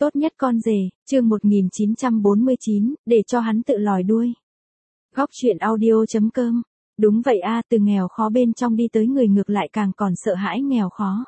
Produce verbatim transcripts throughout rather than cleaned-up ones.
Tốt nhất con rể, chương một nghìn chín trăm bốn mươi chín, để cho hắn tự lòi đuôi. Góc truyện audio chấm com. Đúng vậy a, từ nghèo khó bên trong đi tới người ngược lại càng còn sợ hãi nghèo khó.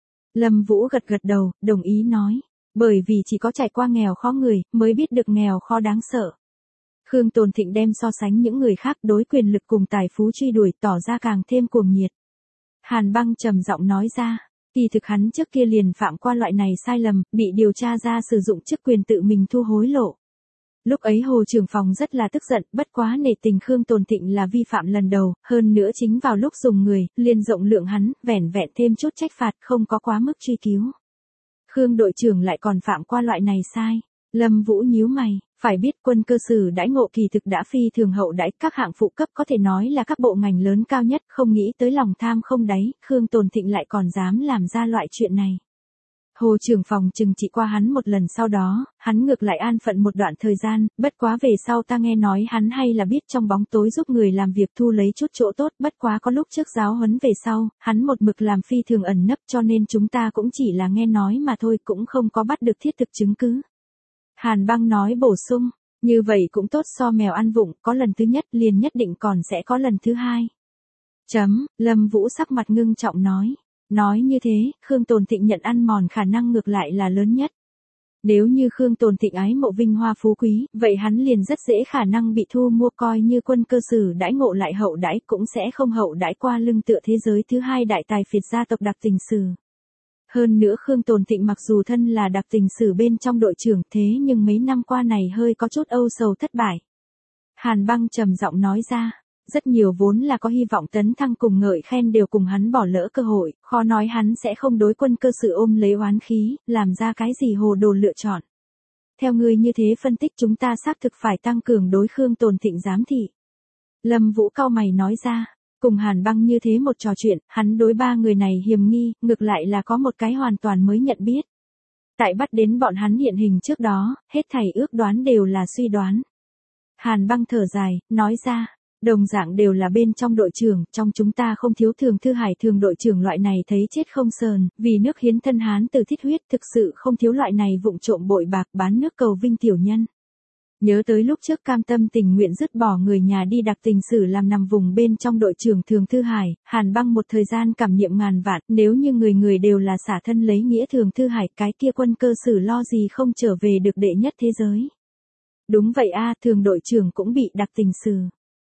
Lâm Vũ gật gật đầu, đồng ý nói. Bởi vì chỉ có trải qua nghèo khó người, mới biết được nghèo khó đáng sợ. Khương Tồn Thịnh đem so sánh những người khác đối quyền lực cùng tài phú truy đuổi tỏ ra càng thêm cuồng nhiệt. Hàn Băng trầm giọng nói ra. Kỳ thực hắn trước kia liền phạm qua loại này sai lầm, bị điều tra ra sử dụng chức quyền tự mình thu hối lộ. Lúc ấy Hồ trưởng phòng rất là tức giận, bất quá nể tình Khương Tồn Thịnh là vi phạm lần đầu, hơn nữa chính vào lúc dùng người, liền rộng lượng hắn, vẻn vẹn thêm chút trách phạt, không có quá mức truy cứu. Khương đội trưởng lại còn phạm qua loại này sai. Lâm Vũ nhíu mày, phải biết quân cơ sử đãi ngộ kỳ thực đã phi thường hậu đãi, các hạng phụ cấp có thể nói là các bộ ngành lớn cao nhất, không nghĩ tới lòng tham không đáy, Khương Tồn Thịnh lại còn dám làm ra loại chuyện này. Hồ trưởng phòng trừng trị qua hắn một lần, sau đó, hắn ngược lại an phận một đoạn thời gian, bất quá về sau ta nghe nói hắn hay là biết trong bóng tối giúp người làm việc thu lấy chút chỗ tốt, bất quá có lúc trước giáo huấn về sau, hắn một mực làm phi thường ẩn nấp, cho nên chúng ta cũng chỉ là nghe nói mà thôi, cũng không có bắt được thiết thực chứng cứ. Hàn Băng nói bổ sung, như vậy cũng tốt, so mèo ăn vụng, có lần thứ nhất liền nhất định còn sẽ có lần thứ hai. Chấm, Lâm Vũ sắc mặt ngưng trọng nói. Nói như thế, Khương Tồn Thịnh nhận ăn mòn khả năng ngược lại là lớn nhất. Nếu như Khương Tồn Thịnh ái mộ vinh hoa phú quý, vậy hắn liền rất dễ khả năng bị thu mua, coi như quân cơ sử đãi ngộ lại hậu đãi cũng sẽ không hậu đãi qua lưng tựa thế giới thứ hai đại tài phiệt gia tộc Đặc Tình Sử. Hơn nữa Khương Tồn Thịnh mặc dù thân là Đặc Tình Sử bên trong đội trưởng, thế nhưng mấy năm qua này hơi có chút âu sầu thất bại. Hàn Băng trầm giọng nói ra. Rất nhiều vốn là có hy vọng tấn thăng cùng ngợi khen đều cùng hắn bỏ lỡ cơ hội, khó nói hắn sẽ không đối quân cơ sử ôm lấy oán khí, làm ra cái gì hồ đồ lựa chọn. Theo ngươi như thế phân tích, chúng ta xác thực phải tăng cường đối Khương Tồn Thịnh giám thị. Lâm Vũ cau mày nói ra, cùng Hàn Băng như thế một trò chuyện, hắn đối ba người này hiềm nghi, ngược lại là có một cái hoàn toàn mới nhận biết. Tại bắt đến bọn hắn hiện hình trước đó, hết thảy ước đoán đều là suy đoán. Hàn Băng thở dài, nói ra. Đồng dạng đều là bên trong đội trưởng, trong chúng ta không thiếu Thường Thư Hải thường đội trưởng loại này thấy chết không sờn, vì nước hiến thân hán từ thiết huyết, thực sự không thiếu loại này vụng trộm bội bạc bán nước cầu vinh tiểu nhân. Nhớ tới lúc trước cam tâm tình nguyện dứt bỏ người nhà đi Đặc Tình Sử làm nằm vùng bên trong đội trưởng Thường Thư Hải, Hàn Băng một thời gian cảm niệm ngàn vạn, nếu như người người đều là xả thân lấy nghĩa Thường Thư Hải, cái kia quân cơ sử lo gì không trở về được đệ nhất thế giới. Đúng vậy a, thường đội trưởng cũng bị Đặc Tình Sử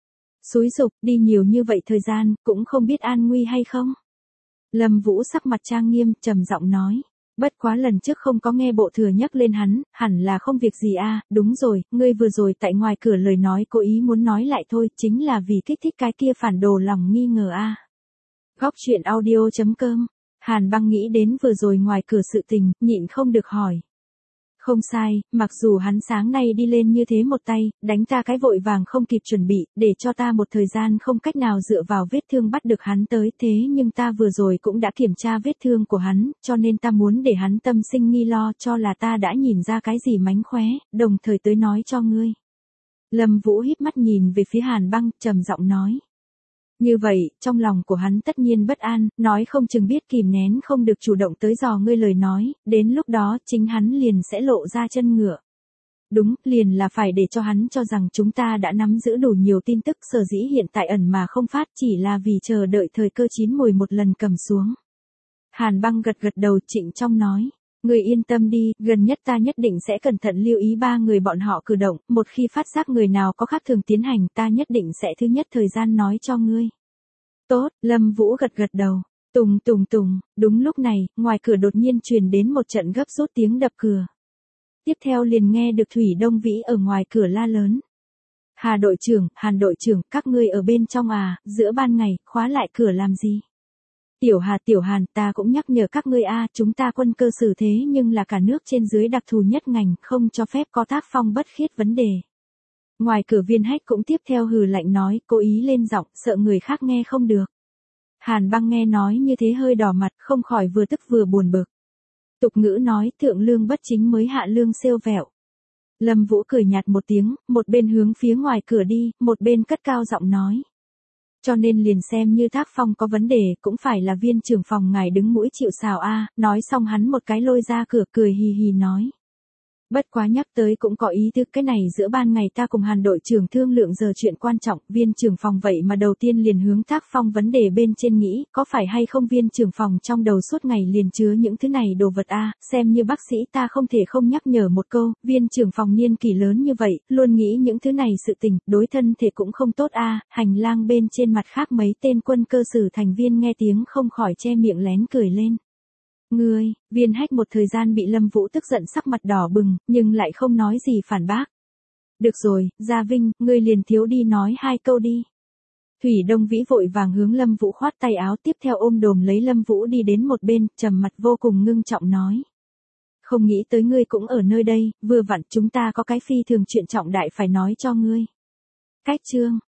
xúi giục đi nhiều như vậy thời gian, cũng không biết an nguy hay không. Lâm Vũ sắc mặt trang nghiêm, trầm giọng nói. Bất quá lần trước không có nghe bộ thừa nhắc lên hắn, hẳn là không việc gì a. À, đúng rồi, ngươi vừa rồi tại ngoài cửa lời nói cố ý muốn nói lại thôi, chính là vì kích thích cái kia phản đồ lòng nghi ngờ a. À. Góc truyện audio chấm com. Hàn Băng nghĩ đến vừa rồi ngoài cửa sự tình, nhịn không được hỏi. Không sai, mặc dù hắn sáng nay đi lên như thế một tay, đánh ta cái vội vàng không kịp chuẩn bị, để cho ta một thời gian không cách nào dựa vào vết thương bắt được hắn tới, thế nhưng ta vừa rồi cũng đã kiểm tra vết thương của hắn, cho nên ta muốn để hắn tâm sinh nghi lo, cho là ta đã nhìn ra cái gì mánh khóe, đồng thời tới nói cho ngươi. Lâm Vũ híp mắt nhìn về phía Hàn Băng, trầm giọng nói. Như vậy, trong lòng của hắn tất nhiên bất an, nói không chừng biết kìm nén không được chủ động tới dò ngươi lời nói, đến lúc đó chính hắn liền sẽ lộ ra chân ngựa. Đúng, liền là phải để cho hắn cho rằng chúng ta đã nắm giữ đủ nhiều tin tức, sở dĩ hiện tại ẩn mà không phát, chỉ là vì chờ đợi thời cơ chín mùi một lần cầm xuống. Hàn Băng gật gật đầu, trịnh trọng nói. Người yên tâm đi, gần nhất ta nhất định sẽ cẩn thận lưu ý ba người bọn họ cử động, một khi phát giác người nào có khác thường tiến hành, ta nhất định sẽ thứ nhất thời gian nói cho ngươi. Tốt, Lâm Vũ gật gật đầu. Tùng tùng tùng, đúng lúc này, ngoài cửa đột nhiên truyền đến một trận gấp rút tiếng đập cửa. Tiếp theo liền nghe được Thủy Đông Vĩ ở ngoài cửa la lớn. Hà đội trưởng, Hàn đội trưởng, các ngươi ở bên trong à, giữa ban ngày, khóa lại cửa làm gì? Tiểu Hà tiểu Hàn, ta cũng nhắc nhở các ngươi a, chúng ta quân cơ sử thế nhưng là cả nước trên dưới đặc thù nhất ngành, không cho phép có tác phong bất khiết vấn đề. Ngoài cửa Viên Hách cũng tiếp theo hừ lạnh nói, cố ý lên giọng, sợ người khác nghe không được. Hàn Băng nghe nói như thế hơi đỏ mặt, không khỏi vừa tức vừa buồn bực. Tục ngữ nói, thượng lương bất chính mới hạ lương siêu vẹo. Lâm Vũ cười nhạt một tiếng, một bên hướng phía ngoài cửa đi, một bên cất cao giọng nói. Cho nên liền xem như tác phong có vấn đề, cũng phải là viên trưởng phòng ngài đứng mũi chịu sào a. Nói xong hắn một cái lôi ra cửa, cười hì hì nói. Bất quá nhắc tới cũng có ý tứ, cái này giữa ban ngày ta cùng Hàn đội trưởng thương lượng giờ chuyện quan trọng, viên trưởng phòng vậy mà đầu tiên liền hướng Tác Phong vấn đề bên trên nghĩ, có phải hay không viên trưởng phòng trong đầu suốt ngày liền chứa những thứ này đồ vật a, xem như bác sĩ ta không thể không nhắc nhở một câu, viên trưởng phòng niên kỷ lớn như vậy, luôn nghĩ những thứ này sự tình, đối thân thể cũng không tốt a. Hành lang bên trên mặt khác mấy tên quân cơ sử thành viên nghe tiếng không khỏi che miệng lén cười lên. Ngươi, Viên Hách một thời gian bị Lâm Vũ tức giận sắc mặt đỏ bừng, nhưng lại không nói gì phản bác. Được rồi, Gia Vinh, ngươi liền thiếu đi nói hai câu đi. Thủy Đông Vĩ vội vàng hướng Lâm Vũ khoát tay áo, tiếp theo ôm đồm lấy Lâm Vũ đi đến một bên, trầm mặt vô cùng ngưng trọng nói. Không nghĩ tới ngươi cũng ở nơi đây, vừa vặn chúng ta có cái phi thường chuyện trọng đại phải nói cho ngươi. Cách chương